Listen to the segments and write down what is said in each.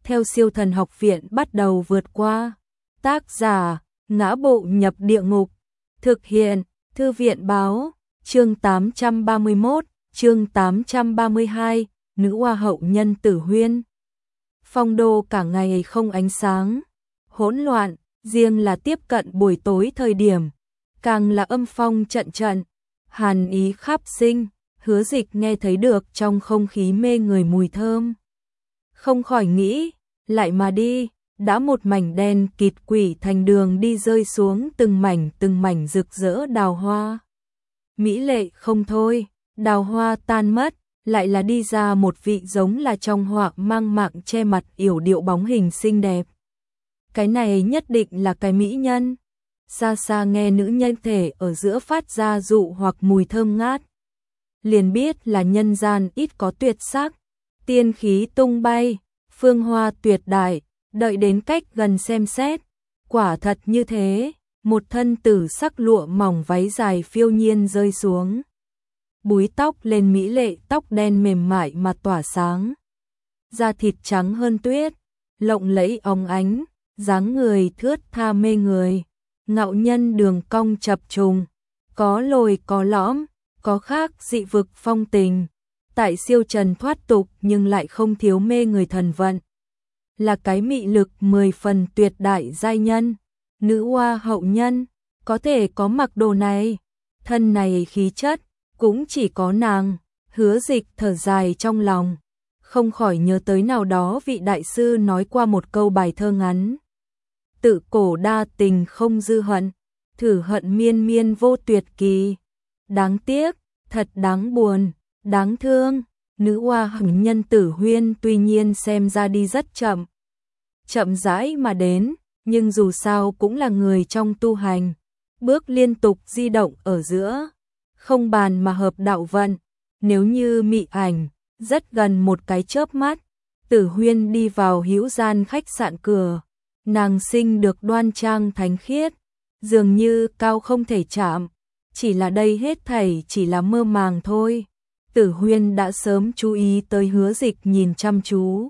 theo Siêu Thần Học Viện bắt đầu vượt qua. Tác giả: Ngã Bộ Nhập Địa Ngục. Thực hiện: Thư viện báo. Chương 831, chương 832, Nữ Hoa Hậu Nhân Tử Huyên. Phong đô cả ngày không ánh sáng, hỗn loạn, riêng là tiếp cận buổi tối thời điểm, càng là âm phong trận trận, hàn ý khắp sinh. Hứa Dịch nghe thấy được trong không khí mê người mùi thơm. Không khỏi nghĩ, lại mà đi, đã một mảnh đen kịt, quỷ thành đường đi rơi xuống từng mảnh rực rỡ đào hoa. Mỹ lệ không thôi, đào hoa tan mất, lại là đi ra một vị giống là trong họa mang mạng che mặt yểu điệu bóng hình xinh đẹp. Cái này nhất định là cái mỹ nhân. Xa xa nghe nữ nhân thể ở giữa phát ra dụ hoặc mùi thơm ngát, liền biết là nhân gian ít có tuyệt sắc, tiên khí tung bay, phương hoa tuyệt đại. Đợi đến cách gần xem xét, quả thật như thế, một thân tử sắc lụa mỏng váy dài phiêu nhiên rơi xuống. Búi tóc lên mỹ lệ, tóc đen mềm mại mà tỏa sáng. Da thịt trắng hơn tuyết, lộng lẫy óng ánh, dáng người thướt tha mê người. Ngạo nhân đường cong chập trùng, có lồi có lõm, có khác dị vực phong tình. Tại siêu trần thoát tục nhưng lại không thiếu mê người thần vận. Là cái mị lực 10 phần tuyệt đại giai nhân, nữ hoa hậu nhân, có thể có mặc đồ này, thân này khí chất, cũng chỉ có nàng. Hứa Dịch thở dài trong lòng, không khỏi nhớ tới nào đó vị đại sư nói qua một câu bài thơ ngắn. Tự cổ đa tình không dư hận, thử hận miên miên vô tuyệt kỳ. Đáng tiếc, thật đáng buồn, đáng thương. Nữ hoa hậu nhân Tử Huyên tuy nhiên xem ra đi rất chậm, chậm rãi mà đến, nhưng dù sao cũng là người trong tu hành, bước liên tục di động ở giữa, không bàn mà hợp đạo vận. Nếu như mị ảnh, rất gần một cái chớp mắt, Tử Huyên đi vào hữu gian khách sạn cửa, nàng sinh được đoan trang thánh khiết, dường như cao không thể chạm, chỉ là đây hết thảy chỉ là mơ màng thôi. Tử Huyên đã sớm chú ý tới Hứa Dịch nhìn chăm chú.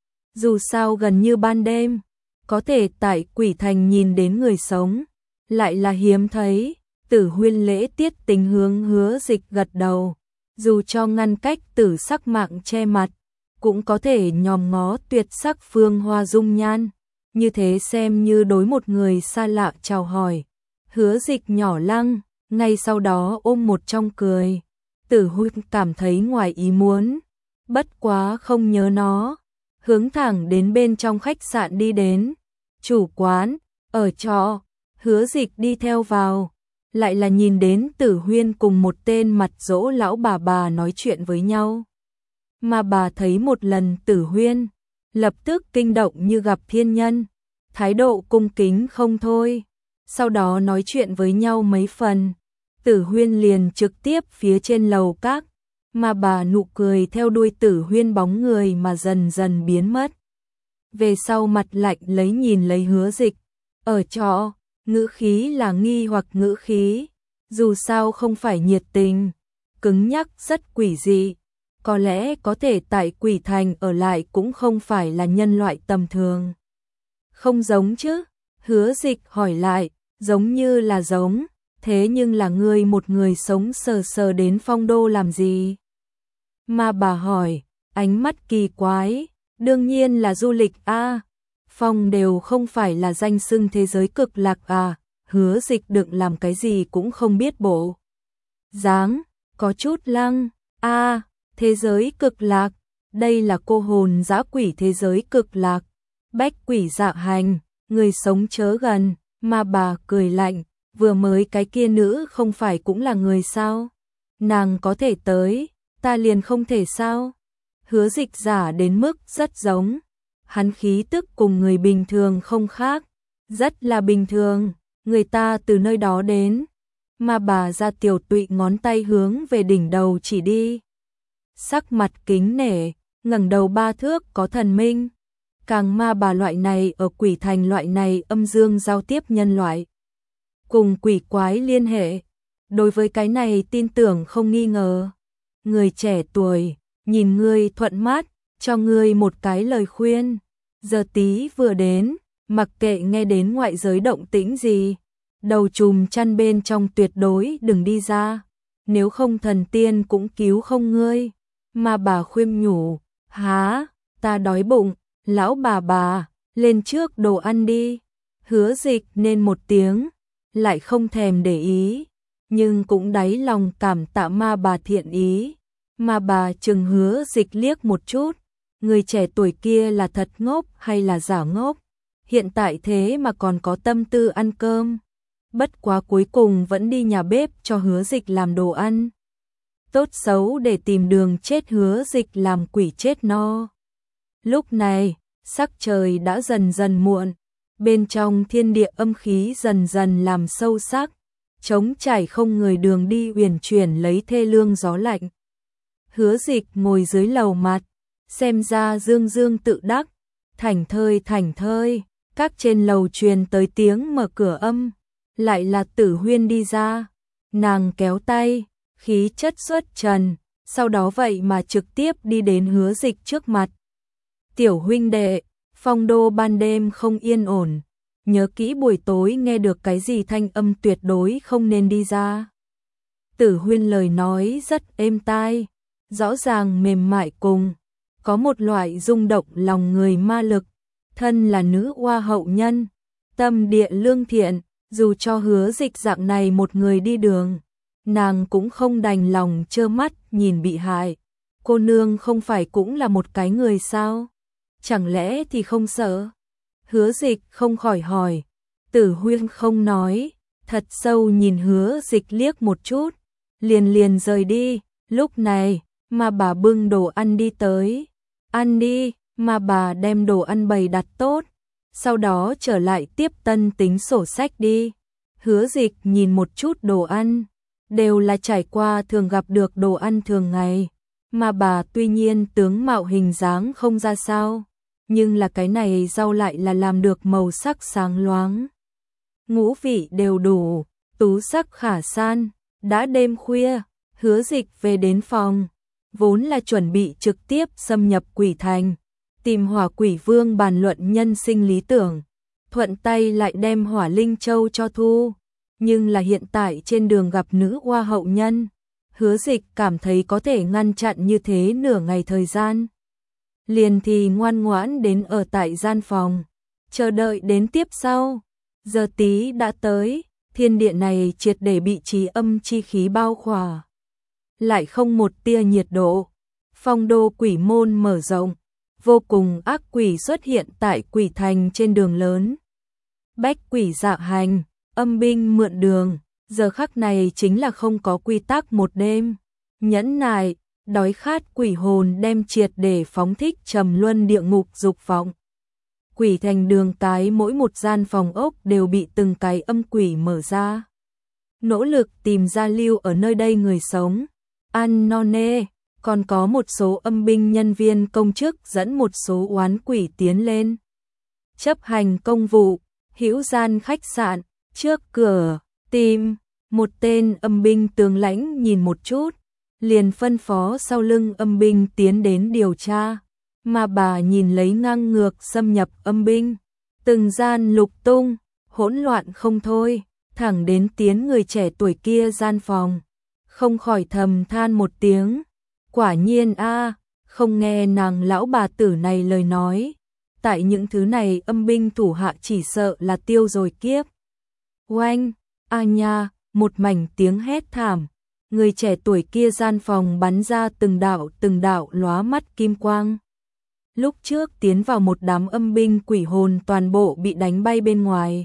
Dù sao gần như ban đêm, có thể tại quỷ thành nhìn đến người sống, lại là hiếm thấy. Tử Huyên lễ tiết tình hướng Hứa Dịch gật đầu, dù cho ngăn cách tử sắc mạng che mặt, cũng có thể nhòm ngó tuyệt sắc phương hoa dung nhan, như thế xem như đối một người xa lạ chào hỏi. Hứa Dịch nhỏ lăng, ngay sau đó ôm một trong cười. Tử Huyên cảm thấy ngoài ý muốn, bất quá không nhớ nó, hướng thẳng đến bên trong khách sạn đi đến. Chủ quán, ở trọ. Hứa Dịch đi theo vào, lại là nhìn đến Tử Huyên cùng một tên mặt dỗ lão bà nói chuyện với nhau. Mà bà thấy một lần Tử Huyên, lập tức kinh động như gặp thiên nhân, thái độ cung kính không thôi. Sau đó nói chuyện với nhau mấy phần, Tử Huyên liền trực tiếp phía trên lầu các, mà bà nụ cười theo đuôi Tử Huyên bóng người mà dần dần biến mất. Về sau mặt lạnh lấy nhìn lấy Hứa Dịch, ở trọ, ngữ khí là nghi hoặc ngữ khí, dù sao không phải nhiệt tình, cứng nhắc rất quỷ dị, có lẽ có thể tại quỷ thành ở lại cũng không phải là nhân loại tầm thường. Không giống chứ? Hứa Dịch hỏi lại. Giống như là giống, thế nhưng là ngươi một người sống sờ sờ đến phong đô làm gì? Mà bà hỏi, ánh mắt kỳ quái, đương nhiên là du lịch a. Phong đều không phải là danh xưng thế giới cực lạc à? Hứa Dịch đừng làm cái gì cũng không biết bộ dáng, có chút lăng. A, thế giới cực lạc, đây là cô hồn dã quỷ thế giới cực lạc, bách quỷ dạ hành, người sống chớ gần. Mà bà cười lạnh, vừa mới cái kia nữ không phải cũng là người sao? Nàng có thể tới, ta liền không thể sao? Hứa Dịch giả đến mức rất giống, hắn khí tức cùng người bình thường không khác, rất là bình thường, người ta từ nơi đó đến. Mà bà ra tiểu tụy ngón tay hướng về đỉnh đầu chỉ đi. Sắc mặt kính nể, ngẩng đầu 3 thước có thần minh. Càng ma bà loại này ở quỷ thành loại này âm dương giao tiếp nhân loại, cùng quỷ quái liên hệ, đối với cái này tin tưởng không nghi ngờ. Người trẻ tuổi, nhìn ngươi thuận mắt, cho ngươi một cái lời khuyên, Giờ tí vừa đến, mặc kệ nghe đến ngoại giới động tĩnh gì, đầu chùm chăn bên trong tuyệt đối đừng đi ra, nếu không thần tiên cũng cứu không ngươi. Mà bà khuyên nhủ, há, ta đói bụng, lão bà, lên trước đồ ăn đi. Hứa Dịch nên một tiếng, lại không thèm để ý, nhưng cũng đáy lòng cảm tạ ma bà thiện ý. Mà bà chừng Hứa Dịch liếc một chút, người trẻ tuổi kia là thật ngốc hay là giả ngốc, hiện tại thế mà còn có tâm tư ăn cơm. Bất quá cuối cùng vẫn đi nhà bếp cho Hứa Dịch làm đồ ăn. Tốt xấu để tìm đường chết Hứa Dịch làm quỷ chết no. Lúc này, sắc trời đã dần dần muộn, bên trong thiên địa âm khí dần dần làm sâu sắc, trống trải không người đường đi uyển chuyển lấy thê lương gió lạnh. Hứa Dịch ngồi dưới lầu mặt, xem ra dương dương tự đắc, thảnh thơi, các trên lầu truyền tới tiếng mở cửa âm, lại là Tử Huyên đi ra, nàng kéo tay, khí chất xuất trần, sau đó vậy mà trực tiếp đi đến Hứa Dịch trước mặt. Tiểu huynh đệ, phong đô ban đêm không yên ổn, nhớ kỹ buổi tối nghe được cái gì thanh âm tuyệt đối không nên đi ra. Tử Huyên lời nói rất êm tai, rõ ràng mềm mại cùng, có một loại rung động lòng người ma lực, thân là nữ oa hậu nhân, tâm địa lương thiện, dù cho Hứa Dịch dạng này một người đi đường, nàng cũng không đành lòng trơ mắt nhìn bị hại. Cô nương không phải cũng là một cái người sao? Chẳng lẽ thì không sợ? Hứa Dịch không khỏi hỏi. Tử Huyên không nói, thật sâu nhìn Hứa Dịch liếc một chút, liền rời đi. Lúc này, mà bà bưng đồ ăn đi tới. Ăn đi, mà bà đem đồ ăn bày đặt tốt, sau đó trở lại tiếp tân tính sổ sách đi. Hứa Dịch nhìn một chút đồ ăn, đều là trải qua thường gặp được đồ ăn thường ngày, mà bà tuy nhiên tướng mạo hình dáng không ra sao, nhưng là cái này rau lại là làm được màu sắc sáng loáng, ngũ vị đều đủ, tú sắc khả san. Đã đêm khuya, Hứa Dịch về đến phòng, vốn là chuẩn bị trực tiếp xâm nhập quỷ thành, tìm Hỏa Quỷ Vương bàn luận nhân sinh lý tưởng, thuận tay lại đem Hỏa Linh Châu cho thu. Nhưng là hiện tại trên đường gặp nữ oa hậu nhân, Hứa Dịch cảm thấy có thể ngăn chặn như thế nửa ngày thời gian. Liền thì ngoan ngoãn đến ở tại gian phòng, chờ đợi đến tiếp sau. Giờ tí đã tới, thiên địa này triệt để bị trí âm chi khí bao khỏa, lại không một tia nhiệt độ. Phong đô quỷ môn mở rộng, vô cùng ác quỷ xuất hiện tại quỷ thành trên đường lớn. Bách quỷ dạ hành, âm binh mượn đường, giờ khắc này chính là không có quy tắc một đêm. Nhẫn nại, đói khát quỷ hồn đem triệt để phóng thích trầm luân địa ngục dục vọng. Quỷ thành đường cái mỗi một gian phòng ốc đều bị từng cái âm quỷ mở ra. Nỗ lực tìm ra lưu ở nơi đây người sống, ăn no nê, còn có một số âm binh nhân viên công chức dẫn một số oán quỷ tiến lên. Chấp hành công vụ, hữu gian khách sạn, trước cửa, tìm, một tên âm binh tướng lãnh nhìn một chút, liền phân phó sau lưng âm binh tiến đến điều tra. Mà bà nhìn lấy ngang ngược xâm nhập âm binh, từng gian lục tung, hỗn loạn không thôi, thẳng đến tiến người trẻ tuổi kia gian phòng, không khỏi thầm than một tiếng, quả nhiên a, không nghe nàng lão bà tử này lời nói, tại những thứ này âm binh thủ hạ chỉ sợ là tiêu rồi kiếp. Oanh, a nha, một mảnh tiếng hét thảm, người trẻ tuổi kia gian phòng bắn ra từng đạo lóa mắt kim quang. Lúc trước tiến vào một đám âm binh quỷ hồn toàn bộ bị đánh bay bên ngoài,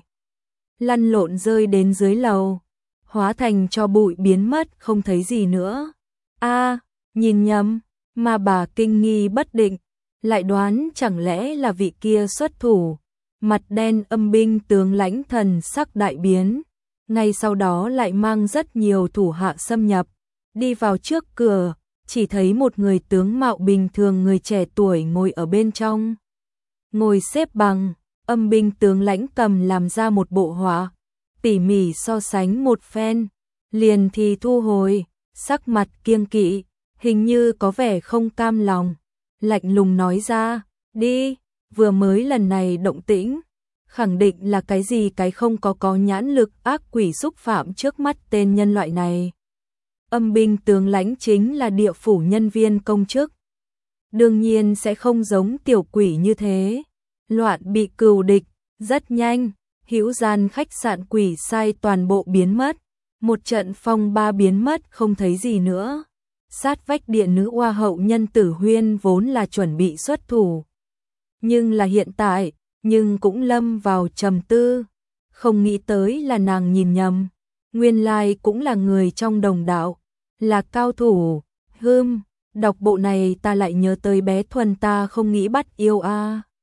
lăn lộn rơi đến dưới lầu, hóa thành cho bụi biến mất không thấy gì nữa. A, nhìn nhầm, mà bà kinh nghi bất định, lại đoán chẳng lẽ là vị kia xuất thủ. Mặt đen âm binh tướng lãnh thần sắc đại biến, ngay sau đó lại mang rất nhiều thủ hạ xâm nhập, đi vào trước cửa. Chỉ thấy một người tướng mạo bình thường người trẻ tuổi ngồi ở bên trong. Ngồi xếp bằng, âm binh tướng lãnh cầm làm ra một bộ họa, tỉ mỉ so sánh một phen, liền thì thu hồi, sắc mặt kiêng kỵ, hình như có vẻ không cam lòng, lạnh lùng nói ra, đi, vừa mới lần này động tĩnh, khẳng định là cái gì cái không có nhãn lực ác quỷ xúc phạm trước mắt tên nhân loại này. Âm binh tướng lãnh chính là địa phủ nhân viên công chức. Đương nhiên sẽ không giống tiểu quỷ như thế. Loạn bị cừu địch, rất nhanh, hữu gian khách sạn quỷ sai toàn bộ biến mất. Một trận phong ba biến mất không thấy gì nữa. Sát vách điện nữ hoa hậu nhân Tử Huyên vốn là chuẩn bị xuất thủ. Nhưng là hiện tại, nhưng cũng lâm vào trầm tư. Không nghĩ tới là nàng nhìn nhầm. Nguyên lai cũng là người trong đồng đạo. Là cao thủ. Đọc bộ này ta lại nhớ tới bé Thuần ta không nghĩ bắt yêu a.